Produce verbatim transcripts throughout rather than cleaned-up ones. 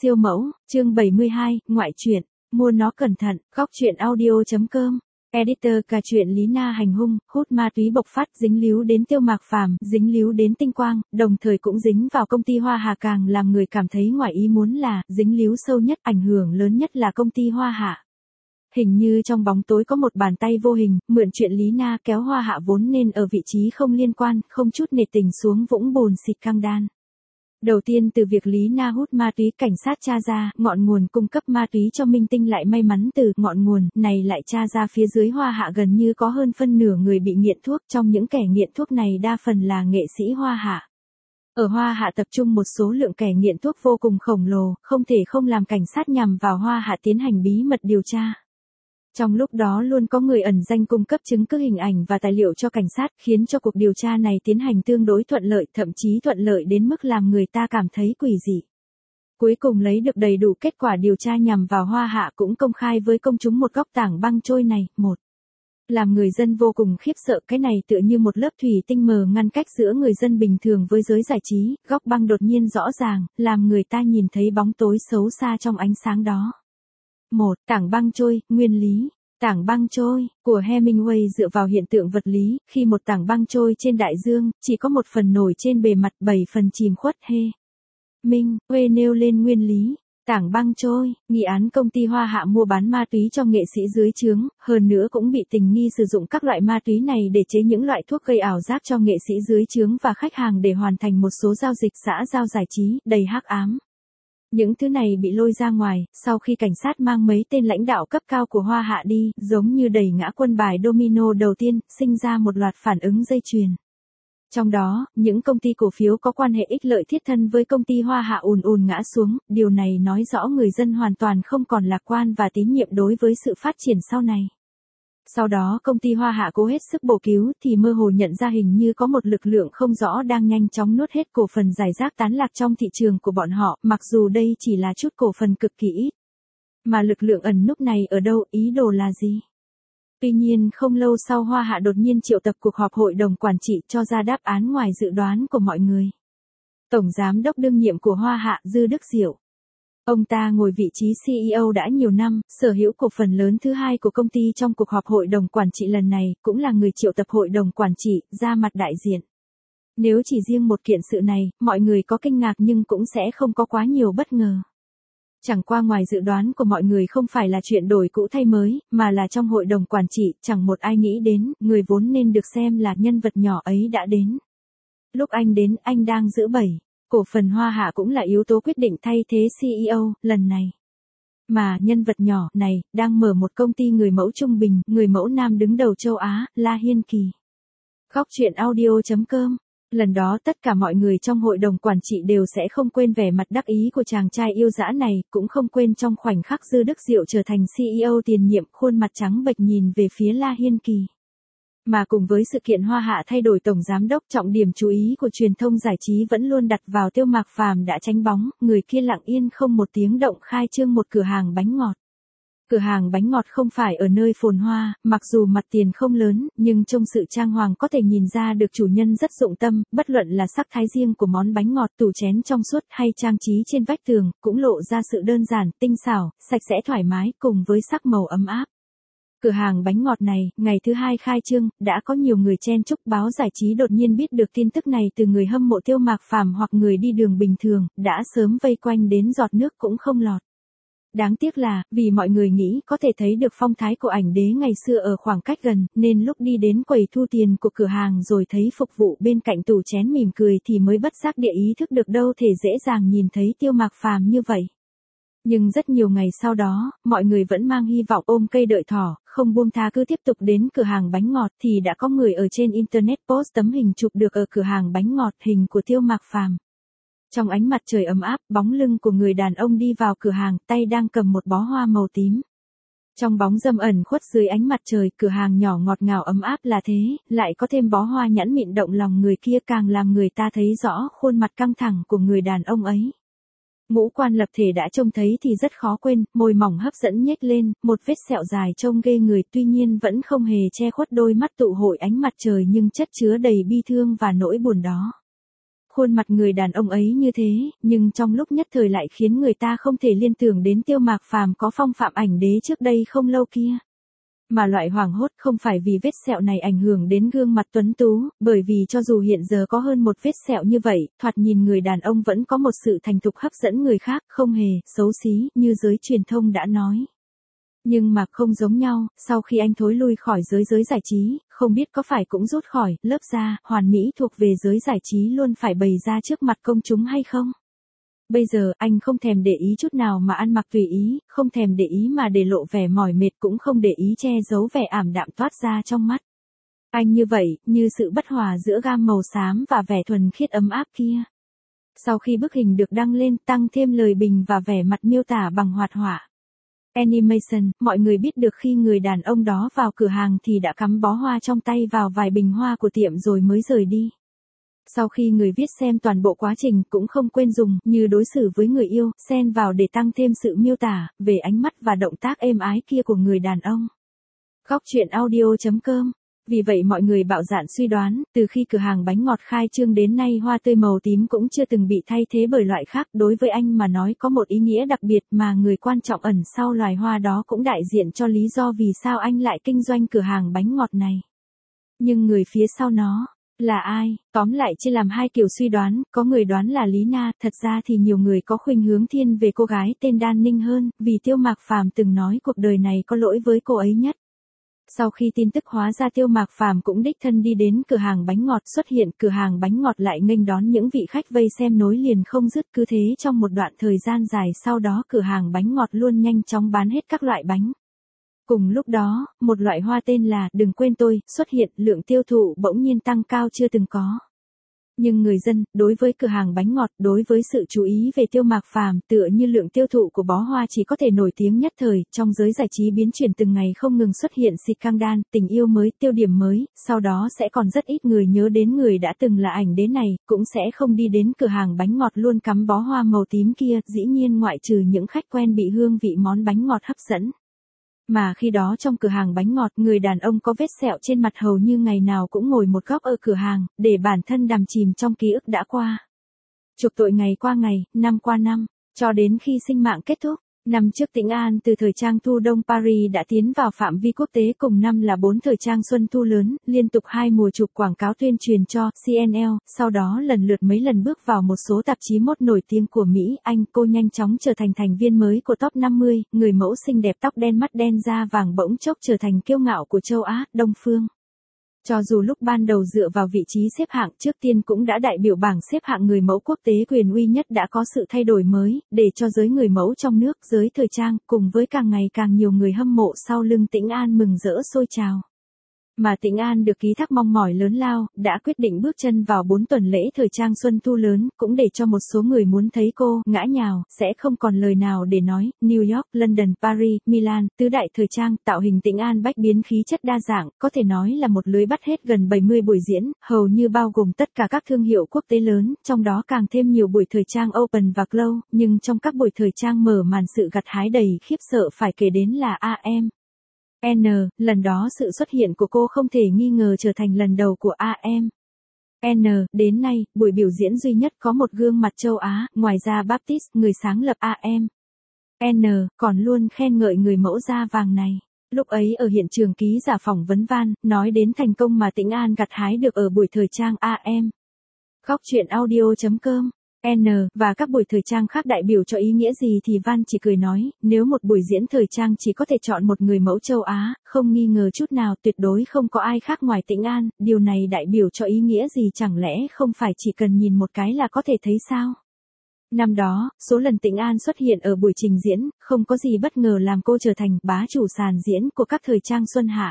Siêu mẫu, chương bảy mươi hai, ngoại truyện, mua nó cẩn thận, góc truyện audio.com. Editor cả truyện Lý Na hành hung, hút ma túy bộc phát, dính líu đến Tiêu Mạc Phàm, dính líu đến Tinh Quang, đồng thời cũng dính vào công ty Hoa Hạ, càng làm người cảm thấy ngoài ý muốn là, dính líu sâu nhất, ảnh hưởng lớn nhất là công ty Hoa Hạ. Hình như trong bóng tối có một bàn tay vô hình, mượn chuyện Lý Na kéo Hoa Hạ vốn nên ở vị trí không liên quan, không chút nể tình xuống vũng bùn xịt căng đan. Đầu tiên từ việc Lý Na hút ma túy, cảnh sát tra ra, ngọn nguồn cung cấp ma túy cho Minh Tinh lại may mắn từ ngọn nguồn này lại tra ra phía dưới Hoa Hạ gần như có hơn phân nửa người bị nghiện thuốc, trong những kẻ nghiện thuốc này đa phần là nghệ sĩ Hoa Hạ. Ở Hoa Hạ tập trung một số lượng kẻ nghiện thuốc vô cùng khổng lồ, không thể không làm cảnh sát nhằm vào Hoa Hạ tiến hành bí mật điều tra. Trong lúc đó luôn có người ẩn danh cung cấp chứng cứ hình ảnh và tài liệu cho cảnh sát, khiến cho cuộc điều tra này tiến hành tương đối thuận lợi, thậm chí thuận lợi đến mức làm người ta cảm thấy quỷ dị. Cuối cùng lấy được đầy đủ kết quả điều tra nhằm vào Hoa Hạ, cũng công khai với công chúng một góc tảng băng trôi này. Một, làm người dân vô cùng khiếp sợ, cái này tựa như một lớp thủy tinh mờ ngăn cách giữa người dân bình thường với giới giải trí, góc băng đột nhiên rõ ràng, làm người ta nhìn thấy bóng tối xấu xa trong ánh sáng đó. Một, tảng băng trôi, nguyên lý. Tảng băng trôi của Hemingway dựa vào hiện tượng vật lý, khi một tảng băng trôi trên đại dương, chỉ có một phần nổi trên bề mặt, bảy phần chìm khuất. Hemingway nêu lên nguyên lý tảng băng trôi, nghi án công ty Hoa Hạ mua bán ma túy cho nghệ sĩ dưới trướng, hơn nữa cũng bị tình nghi sử dụng các loại ma túy này để chế những loại thuốc gây ảo giác cho nghệ sĩ dưới trướng và khách hàng để hoàn thành một số giao dịch xã giao giải trí, đầy hắc ám. Những thứ này bị lôi ra ngoài, sau khi cảnh sát mang mấy tên lãnh đạo cấp cao của Hoa Hạ đi, giống như đẩy ngã quân bài domino đầu tiên, sinh ra một loạt phản ứng dây chuyền. Trong đó, những công ty cổ phiếu có quan hệ ích lợi thiết thân với công ty Hoa Hạ ùn ùn ngã xuống, điều này nói rõ người dân hoàn toàn không còn lạc quan và tín nhiệm đối với sự phát triển sau này. Sau đó công ty Hoa Hạ cố hết sức bổ cứu thì mơ hồ nhận ra hình như có một lực lượng không rõ đang nhanh chóng nuốt hết cổ phần rải rác tán lạc trong thị trường của bọn họ, mặc dù đây chỉ là chút cổ phần cực kỳ ít. Mà lực lượng ẩn núp này ở đâu, ý đồ là gì? Tuy nhiên không lâu sau Hoa Hạ đột nhiên triệu tập cuộc họp hội đồng quản trị cho ra đáp án ngoài dự đoán của mọi người. Tổng giám đốc đương nhiệm của Hoa Hạ, Dư Đức Diệu. Ông ta ngồi vị trí xê e ô đã nhiều năm, sở hữu cổ phần lớn thứ hai của công ty trong cuộc họp hội đồng quản trị lần này, cũng là người triệu tập hội đồng quản trị, ra mặt đại diện. Nếu chỉ riêng một kiện sự này, mọi người có kinh ngạc nhưng cũng sẽ không có quá nhiều bất ngờ. Chẳng qua ngoài dự đoán của mọi người không phải là chuyện đổi cũ thay mới, mà là trong hội đồng quản trị, chẳng một ai nghĩ đến, người vốn nên được xem là nhân vật nhỏ ấy đã đến. Lúc anh đến, anh đang giữ bảy. Cổ phần Hoa Hạ cũng là yếu tố quyết định thay thế xê e ô, lần này. Mà nhân vật nhỏ này, đang mở một công ty người mẫu trung bình, người mẫu nam đứng đầu châu Á, La Hiên Kỳ. Góc truyện audio.com. Lần đó tất cả mọi người trong hội đồng quản trị đều sẽ không quên vẻ mặt đắc ý của chàng trai yêu dã này, cũng không quên trong khoảnh khắc Dư Đức Diệu trở thành xê e ô tiền nhiệm, khuôn mặt trắng bệch nhìn về phía La Hiên Kỳ. Mà cùng với sự kiện Hoa Hạ thay đổi tổng giám đốc, trọng điểm chú ý của truyền thông giải trí vẫn luôn đặt vào Tiêu Mạc Phàm đã tránh bóng, người kia lặng yên không một tiếng động khai trương một cửa hàng bánh ngọt. Cửa hàng bánh ngọt không phải ở nơi phồn hoa, mặc dù mặt tiền không lớn, nhưng trong sự trang hoàng có thể nhìn ra được chủ nhân rất dụng tâm, bất luận là sắc thái riêng của món bánh ngọt, tủ chén trong suốt hay trang trí trên vách tường, cũng lộ ra sự đơn giản, tinh xảo, sạch sẽ thoải mái cùng với sắc màu ấm áp. Cửa hàng bánh ngọt này, ngày thứ hai khai trương, đã có nhiều người chen chúc. Báo giải trí đột nhiên biết được tin tức này từ người hâm mộ Tiêu Mạc Phàm hoặc người đi đường bình thường, đã sớm vây quanh đến giọt nước cũng không lọt. Đáng tiếc là, vì mọi người nghĩ có thể thấy được phong thái của ảnh đế ngày xưa ở khoảng cách gần, nên lúc đi đến quầy thu tiền của cửa hàng rồi thấy phục vụ bên cạnh tủ chén mỉm cười thì mới bất giác địa ý thức được đâu thể dễ dàng nhìn thấy Tiêu Mạc Phàm như vậy. Nhưng rất nhiều ngày sau đó, mọi người vẫn mang hy vọng ôm cây đợi thỏ, không buông tha cứ tiếp tục đến cửa hàng bánh ngọt thì đã có người ở trên internet post tấm hình chụp được ở cửa hàng bánh ngọt hình của Tiêu Mạc Phàm. Trong ánh mặt trời ấm áp, bóng lưng của người đàn ông đi vào cửa hàng, tay đang cầm một bó hoa màu tím. Trong bóng râm ẩn khuất dưới ánh mặt trời, cửa hàng nhỏ ngọt ngào ấm áp là thế, lại có thêm bó hoa nhãn mịn động lòng người kia càng làm người ta thấy rõ khuôn mặt căng thẳng của người đàn ông ấy. Ngũ quan lập thể đã trông thấy thì rất khó quên, môi mỏng hấp dẫn nhếch lên, một vết sẹo dài trông ghê người, tuy nhiên vẫn không hề che khuất đôi mắt tụ hội ánh mặt trời nhưng chất chứa đầy bi thương và nỗi buồn đó. Khuôn mặt người đàn ông ấy như thế, nhưng trong lúc nhất thời lại khiến người ta không thể liên tưởng đến Tiêu Mạc Phàm có phong phạm ảnh đế trước đây không lâu kia. Mà loại hoảng hốt không phải vì vết sẹo này ảnh hưởng đến gương mặt tuấn tú, bởi vì cho dù hiện giờ có hơn một vết sẹo như vậy, thoạt nhìn người đàn ông vẫn có một sự thành thục hấp dẫn người khác, không hề xấu xí như giới truyền thông đã nói. Nhưng mà không giống nhau, sau khi anh thối lui khỏi giới giới giải trí, không biết có phải cũng rút khỏi lớp da hoàn mỹ thuộc về giới giải trí luôn phải bày ra trước mặt công chúng hay không? Bây giờ anh không thèm để ý chút nào mà ăn mặc tùy ý, không thèm để ý mà để lộ vẻ mỏi mệt, cũng không để ý che giấu vẻ ảm đạm toát ra trong mắt. Anh như vậy, như sự bất hòa giữa gam màu xám và vẻ thuần khiết ấm áp kia. Sau khi bức hình được đăng lên, tăng thêm lời bình và vẻ mặt miêu tả bằng hoạt họa animation, mọi người biết được khi người đàn ông đó vào cửa hàng thì đã cắm bó hoa trong tay vào vài bình hoa của tiệm rồi mới rời đi. Sau khi người viết xem toàn bộ quá trình cũng không quên dùng như đối xử với người yêu, xen vào để tăng thêm sự miêu tả về ánh mắt và động tác êm ái kia của người đàn ông. Góc truyện audio chấm com. Vì vậy mọi người bạo dạn suy đoán, từ khi cửa hàng bánh ngọt khai trương đến nay hoa tươi màu tím cũng chưa từng bị thay thế bởi loại khác, đối với anh mà nói có một ý nghĩa đặc biệt mà người quan trọng ẩn sau loài hoa đó cũng đại diện cho lý do vì sao anh lại kinh doanh cửa hàng bánh ngọt này. Nhưng người phía sau nó là ai? Tóm lại chia làm hai kiểu suy đoán, có người đoán là Lý Na, thật ra thì nhiều người có khuynh hướng thiên về cô gái tên Đan Ninh hơn, vì Tiêu Mạc Phàm từng nói cuộc đời này có lỗi với cô ấy nhất. Sau khi tin tức hóa ra Tiêu Mạc Phàm cũng đích thân đi đến cửa hàng bánh ngọt, xuất hiện cửa hàng bánh ngọt lại nghênh đón những vị khách vây xem nối liền không dứt, cứ thế trong một đoạn thời gian dài sau đó cửa hàng bánh ngọt luôn nhanh chóng bán hết các loại bánh. Cùng lúc đó, một loại hoa tên là Đừng Quên Tôi xuất hiện, lượng tiêu thụ bỗng nhiên tăng cao chưa từng có. Nhưng người dân, đối với cửa hàng bánh ngọt, đối với sự chú ý về Tiêu Mạc Phàm, tựa như lượng tiêu thụ của bó hoa chỉ có thể nổi tiếng nhất thời, trong giới giải trí biến chuyển từng ngày không ngừng xuất hiện scandal, tình yêu mới, tiêu điểm mới, sau đó sẽ còn rất ít người nhớ đến người đã từng là ảnh đế này, cũng sẽ không đi đến cửa hàng bánh ngọt luôn cắm bó hoa màu tím kia, dĩ nhiên ngoại trừ những khách quen bị hương vị món bánh ngọt hấp dẫn. Mà khi đó trong cửa hàng bánh ngọt, người đàn ông có vết sẹo trên mặt hầu như ngày nào cũng ngồi một góc ở cửa hàng, để bản thân đắm chìm trong ký ức đã qua. Chuộc tội ngày qua ngày, năm qua năm, cho đến khi sinh mạng kết thúc. Năm trước Tĩnh An từ thời trang thu đông Paris đã tiến vào phạm vi quốc tế, cùng năm là bốn thời trang xuân thu lớn, liên tục hai mùa chụp quảng cáo tuyên truyền cho xê en lờ, sau đó lần lượt mấy lần bước vào một số tạp chí mốt nổi tiếng của Mỹ, Anh, cô nhanh chóng trở thành thành viên mới của top năm mươi, người mẫu xinh đẹp tóc đen mắt đen da vàng bỗng chốc trở thành kiêu ngạo của châu Á, Đông phương. Cho dù lúc ban đầu dựa vào vị trí xếp hạng trước tiên cũng đã đại biểu bảng xếp hạng người mẫu quốc tế quyền uy nhất, đã có sự thay đổi mới, để cho giới người mẫu trong nước, giới thời trang, cùng với càng ngày càng nhiều người hâm mộ sau lưng Tĩnh An mừng rỡ sôi trào. Mà Tĩnh An được ký thác mong mỏi lớn lao, đã quyết định bước chân vào bốn tuần lễ thời trang xuân thu lớn, cũng để cho một số người muốn thấy cô ngã nhào, sẽ không còn lời nào để nói. New York, London, Paris, Milan, tứ đại thời trang, tạo hình Tĩnh An bách biến khí chất đa dạng, có thể nói là một lưới bắt hết gần bảy mươi buổi diễn, hầu như bao gồm tất cả các thương hiệu quốc tế lớn, trong đó càng thêm nhiều buổi thời trang open và close, nhưng trong các buổi thời trang mở màn sự gặt hái đầy khiếp sợ phải kể đến là a em N, lần đó sự xuất hiện của cô không thể nghi ngờ trở thành lần đầu của a em N, đến nay, buổi biểu diễn duy nhất có một gương mặt châu Á, ngoài ra Baptiste, người sáng lập a em N, còn luôn khen ngợi người mẫu da vàng này. Lúc ấy ở hiện trường ký giả phỏng vấn Van, nói đến thành công mà Tĩnh An gặt hái được ở buổi thời trang a em Góc truyện audio chấm com N, và các buổi thời trang khác đại biểu cho ý nghĩa gì thì Van chỉ cười nói, nếu một buổi diễn thời trang chỉ có thể chọn một người mẫu châu Á, không nghi ngờ chút nào tuyệt đối không có ai khác ngoài Tĩnh An, điều này đại biểu cho ý nghĩa gì, chẳng lẽ không phải chỉ cần nhìn một cái là có thể thấy sao? Năm đó, số lần Tĩnh An xuất hiện ở buổi trình diễn, không có gì bất ngờ làm cô trở thành bá chủ sàn diễn của các thời trang xuân hạ.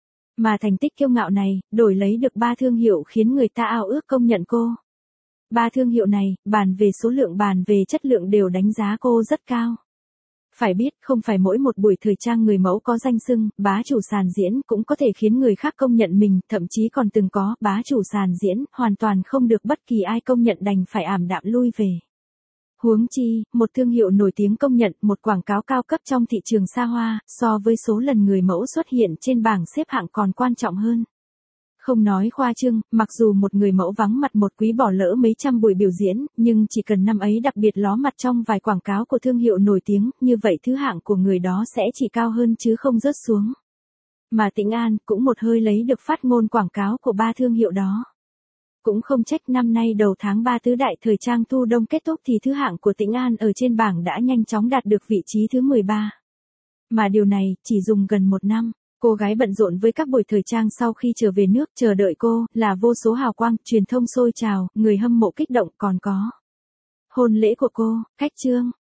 Mà thành tích kiêu ngạo này, đổi lấy được ba thương hiệu khiến người ta ao ước công nhận cô. Ba thương hiệu này, bàn về số lượng bàn về chất lượng đều đánh giá cô rất cao. Phải biết, không phải mỗi một buổi thời trang người mẫu có danh xưng, bá chủ sàn diễn cũng có thể khiến người khác công nhận mình, thậm chí còn từng có, bá chủ sàn diễn, hoàn toàn không được bất kỳ ai công nhận đành phải ảm đạm lui về. Huống chi, một thương hiệu nổi tiếng công nhận một quảng cáo cao cấp trong thị trường xa hoa, so với số lần người mẫu xuất hiện trên bảng xếp hạng còn quan trọng hơn. Không nói khoa trương, mặc dù một người mẫu vắng mặt một quý bỏ lỡ mấy trăm buổi biểu diễn, nhưng chỉ cần năm ấy đặc biệt ló mặt trong vài quảng cáo của thương hiệu nổi tiếng, như vậy thứ hạng của người đó sẽ chỉ cao hơn chứ không rớt xuống. Mà Tĩnh An cũng một hơi lấy được phát ngôn quảng cáo của ba thương hiệu đó. Cũng không trách năm nay đầu tháng ba tứ đại thời trang thu đông kết thúc thì thứ hạng của Tĩnh An ở trên bảng đã nhanh chóng đạt được vị trí thứ mười ba. Mà điều này chỉ dùng gần một năm. Cô gái bận rộn với các buổi thời trang sau khi trở về nước, chờ đợi cô là vô số hào quang, truyền thông sôi trào, người hâm mộ kích động, còn có hôn lễ của cô, khách trương.